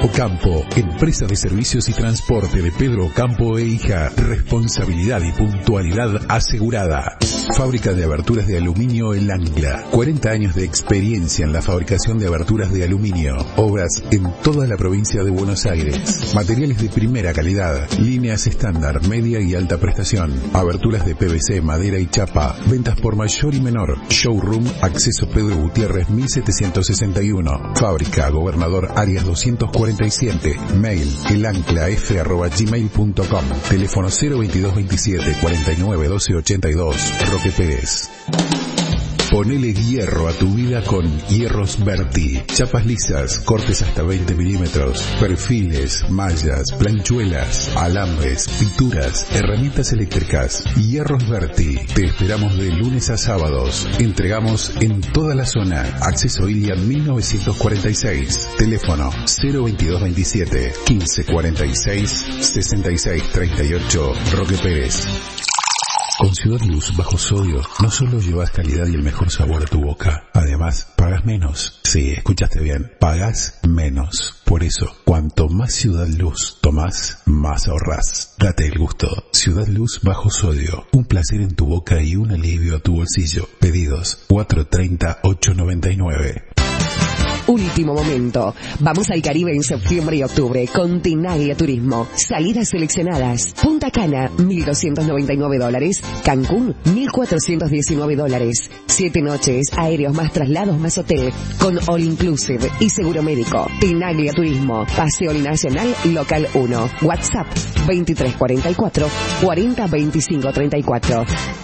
Ocampo, empresa de servicios y transporte de Pedro Ocampo e hija. Responsabilidad y puntualidad asegurada. Fábrica de aberturas de aluminio El Ancla. cuarenta años de experiencia en la fabricación de aberturas de aluminio. Obras en toda la provincia de Buenos Aires. Materiales de primera calidad. Líneas estándar, media y alta prestación. Aberturas de P V C, madera y chapa. Ventas por mayor y menor. Showroom, acceso Pedro Gutiérrez mil setecientos sesenta y uno. Fábrica, Gobernador Arias doscientos cuarenta y siete. Mail, elanclaf arroba gmail punto com. Teléfono cero veintidós veintisiete cuarenta y nueve doce ochenta y dos. Roque Pérez. Ponele hierro a tu vida con Hierros Berti. Chapas lisas, cortes hasta veinte milímetros, perfiles, mallas, planchuelas, alambres, pinturas, herramientas eléctricas. Hierros Berti. Te esperamos de lunes a sábados. Entregamos en toda la zona. Acceso Ilia mil novecientos cuarenta y seis. Teléfono cero veintidós veintisiete quince cuarenta y seis sesenta y seis treinta y ocho. Roque Pérez. Con Ciudad Luz bajo sodio no solo llevas calidad y el mejor sabor a tu boca, además pagas menos. Sí, escuchaste bien, pagas menos. Por eso, cuanto más Ciudad Luz tomás, más ahorrás. Date el gusto. Ciudad Luz bajo sodio, un placer en tu boca y un alivio a tu bolsillo. Pedidos cuatro treinta ocho noventa y nueve. Último momento. Vamos al Caribe en septiembre y octubre con Tinaglia Turismo. Salidas seleccionadas. Punta Cana, mil doscientos noventa y nueve dólares. Cancún, mil cuatrocientos diecinueve dólares. Siete noches, aéreos más traslados más hotel. Con All Inclusive y seguro médico. Tinaglia Turismo. Paseo Nacional, local uno. WhatsApp, veintitrés cuarenta y cuatro, cuarenta veinticinco treinta y cuatro.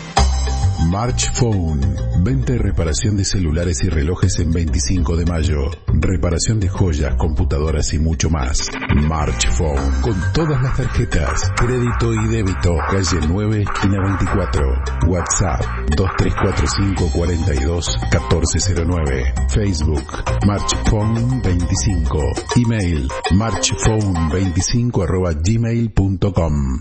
March Phone. Venta y reparación de celulares y relojes en veinticinco de mayo. Reparación de joyas, computadoras y mucho más. March Phone. Con todas las tarjetas. Crédito y débito. Calle nueve, esquina veinticuatro. WhatsApp dos tres cuatro cinco cuatro dos uno cuatro cero nueve. Facebook March Phone veinticinco. Email marchphone veinticinco arroba gmail punto com.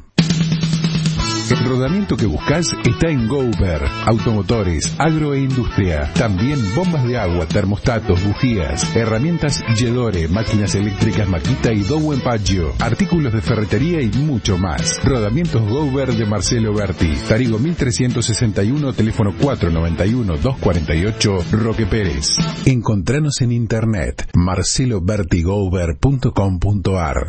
El rodamiento que buscas está en Gober, automotores, agro e industria. También bombas de agua, termostatos, bujías, herramientas Yedore, máquinas eléctricas Makita y Dow Empaggio, artículos de ferretería y mucho más. Rodamientos Gober de Marcelo Berti. Tarigo mil trescientos sesenta y uno, teléfono cuatro noventa y uno, doscientos cuarenta y ocho, Roque Pérez. Encontranos en internet, marcelo berti gober punto com punto ar.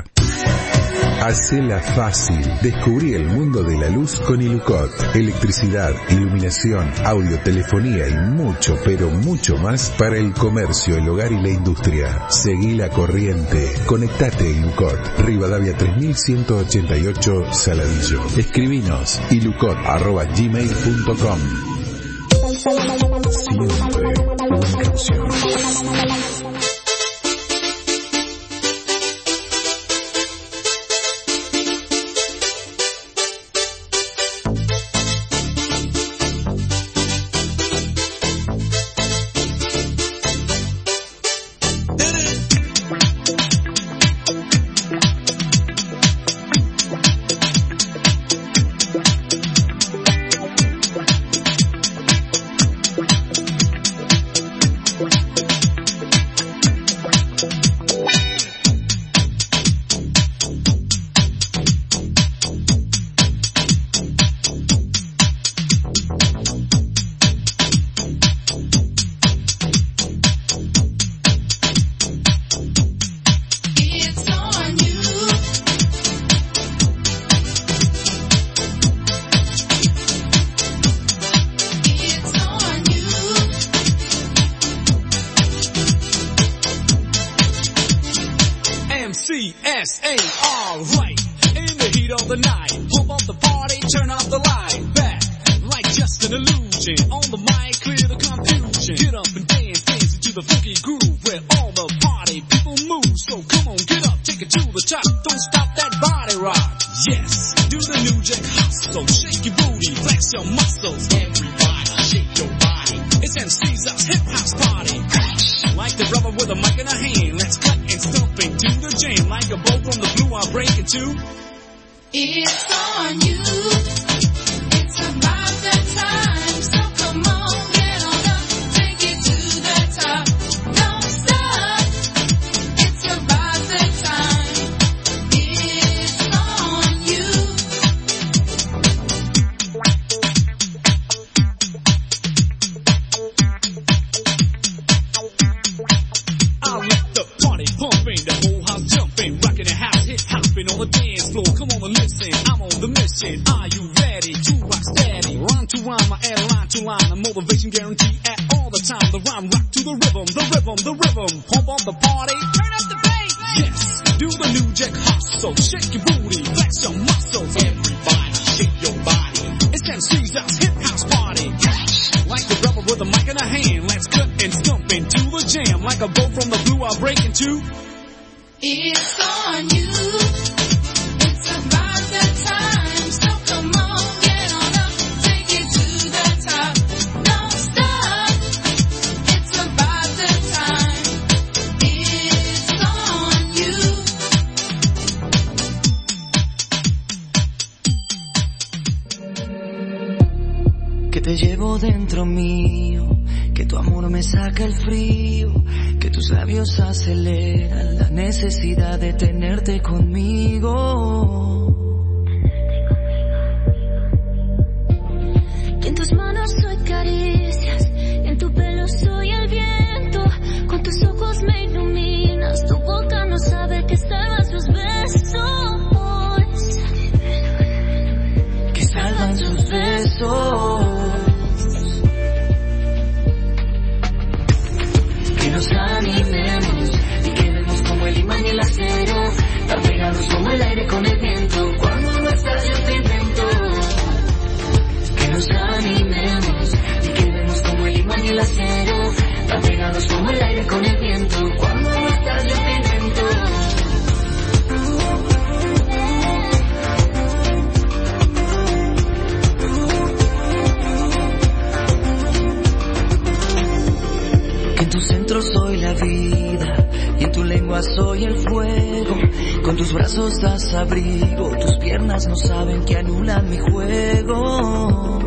Hacela fácil. Descubrí el mundo de la luz con Ilucot. Electricidad, iluminación, audio, telefonía y mucho, pero mucho más para el comercio, el hogar y la industria. Seguí la corriente. Conectate a Ilucot. Rivadavia tres mil ciento ochenta y ocho, Saladillo. Escribinos ilucot arroba gmail punto com. Siempre una canción. Time. motivation guarantee at all the time. The rhyme rock to the rhythm, the rhythm, the rhythm. Pump up the party. Turn up the bass. Yes, do the new jack hustle. Shake your booty, flex your muscles. Everybody, shake your body. It's M C's house, hip house party. Like the rebel with a mic in a hand. Let's cut and stump into the jam. Like a bolt from the blue, I'll break into. It's on you. It's about that time. So come on, get on up, take it to the top. Don't stop. It's about that time. It's on you. Que te llevo dentro mío, que tu amor me saca el frío, que tus labios aceleran la necesidad de tenerte conmigo. Que en tus manos soy caricias, en tu pelo soy el viento, con tus ojos me iluminas, tu boca no sabe que salvan sus besos, Que salvan sus besos. Que nos animemos y quedemos como el imán y el acero, tan pegados como el aire con el viento. Cuando no estás yo te invento. Que nos animemos y quedemos como el imán y el acero, tan pegados como el aire con el viento. Cuando no estás yo te invento. Que en tu centro soy la vida y en tu lengua soy el fuego. Con tus brazos das abrigo, tus piernas no saben que anulan mi juego.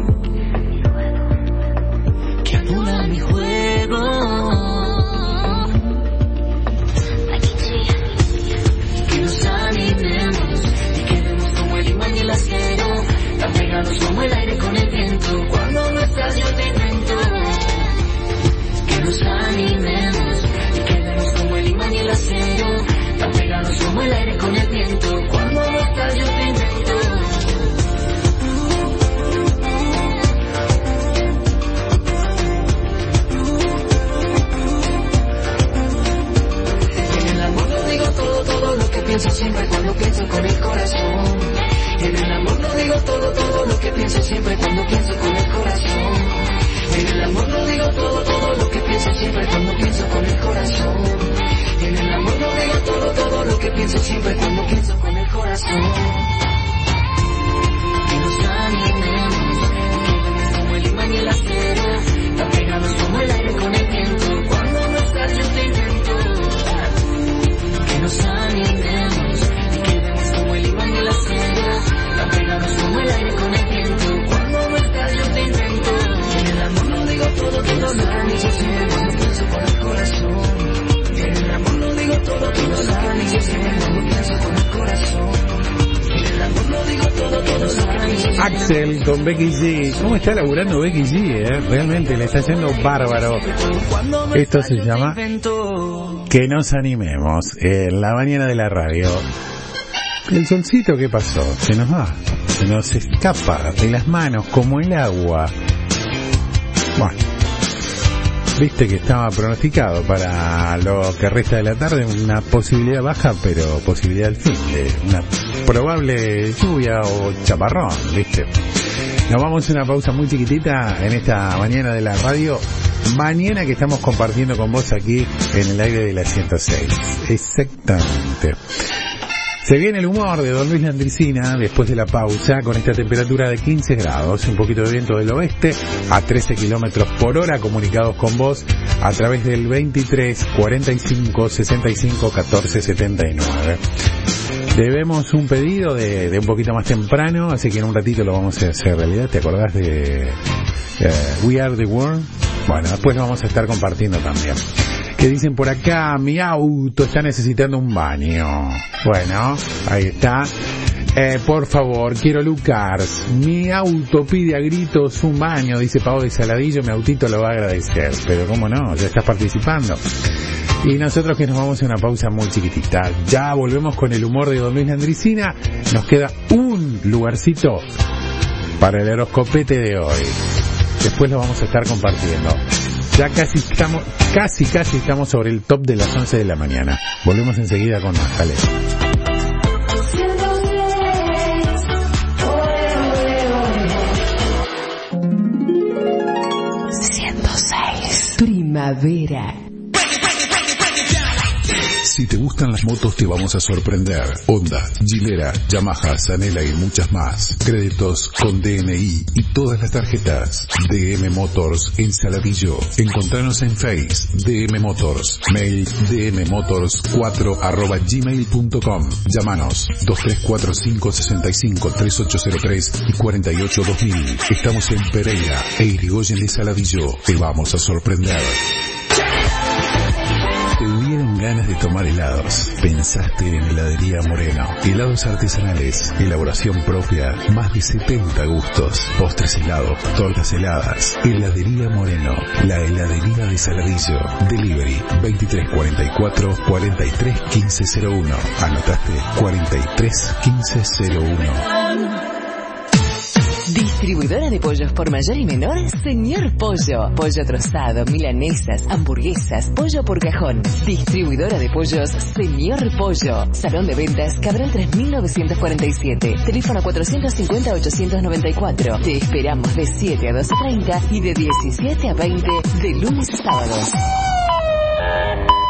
Que anulan mi juego. Que nos animemos y quedemos como el imán y el acero, tan pegados como el aire con el viento. Cuando no estás yo te invento. Que nos animemos y quedemos como el imán y el acero, tan pegados como el aire con el viento. Cuando no estás yo te invento. En el amor lo digo todo, todo lo que pienso siempre cuando pienso con el corazón. En el amor lo digo todo, todo lo que pienso siempre cuando pienso con el corazón. En el amor lo digo todo, todo lo que pienso siempre cuando pienso con el corazón. En el amor lo digo todo, todo lo que pienso siempre cuando pienso con el corazón. Que nos animemos, quedemos como el imán y el acero, tan pegados como el aire con el viento. Cuando no estás yo te invento. Que nos animemos y quedemos como el imán y el acero, tan pegados como el aire con el viento. Cuando no estás yo te invento. En el amor lo digo todo, todo lo que pienso siempre cuando pienso con el corazón. En el amor lo digo todo, todo lo que pienso siempre cuando pienso con el corazón. En el amor lo digo todo, todo lo que pienso siempre. Axel con Becky G. ¿Cómo está laburando Becky G? Eh? Realmente le está haciendo bárbaro. Esto se llama Que nos animemos en la mañana de la radio. El solcito, ¿qué pasó? Se nos va, se nos escapa de las manos como el agua. Bueno, viste que estaba pronosticado para lo que resta de la tarde una posibilidad baja, pero posibilidad al fin de una probable lluvia o chaparrón, viste. Nos vamos a una pausa muy chiquitita en esta mañana de la radio. Mañana que estamos compartiendo con vos aquí en el aire de la ciento seis. Exactamente. Se viene el humor de Don Luis Landricina después de la pausa con esta temperatura de quince grados, un poquito de viento del oeste a trece kilómetros por hora, comunicados con vos a través del veintitrés cuarenta y cinco sesenta y cinco catorce setenta y nueve. Debemos un pedido de, de un poquito más temprano, así que en un ratito lo vamos a hacer realidad. ¿Te acordás de uh, We Are the World? Bueno, después lo vamos a estar compartiendo también. Que dicen por acá, mi auto está necesitando un baño. Bueno, ahí está. Eh, por favor, quiero Lucas. Mi auto pide a gritos un baño, dice Pau de Saladillo. Mi autito lo va a agradecer. Pero cómo no, ya estás participando. Y nosotros que nos vamos a una pausa muy chiquitita. Ya volvemos con el humor de Don Luis Landricina. Nos queda un lugarcito para el horoscopete de hoy. después lo vamos a estar compartiendo. Ya casi estamos, casi casi estamos sobre el top de las once de la mañana. Volvemos enseguida con más, dale. ciento seis Primavera. Si te gustan las motos te vamos a sorprender. Honda, Gilera, Yamaha, Zanela y muchas más. Créditos con D N I y todas las tarjetas. D M Motors en Saladillo. Encontranos en Face, D M Motors. Mail dmmotors cuatro arroba gmail punto com. Llámanos dos tres cuatro cinco seis cinco tres ocho cero tres y cuarenta y ocho dos mil. Estamos en Pereira e Irigoyen de Saladillo. Te vamos a sorprender. Te dieron ganas de tomar helados. Pensaste en Heladería Moreno. Helados artesanales, elaboración propia, más de setenta gustos. Postres helados, tortas heladas. Heladería Moreno, la heladería de Saladillo. Delivery veintitrés cuarenta y cuatro cuarenta y tres quince cero uno. Anotaste cuarenta y tres quince cero uno. Distribuidora de pollos por mayor y menor, Señor Pollo. Pollo trozado, milanesas, hamburguesas, pollo por cajón. Distribuidora de pollos, Señor Pollo. Salón de ventas, Cabral tres mil novecientos cuarenta y siete. Teléfono cuatrocientos cincuenta ochocientos noventa y cuatro. Te esperamos de siete a doce treinta y de diecisiete a veinte de lunes a sábados.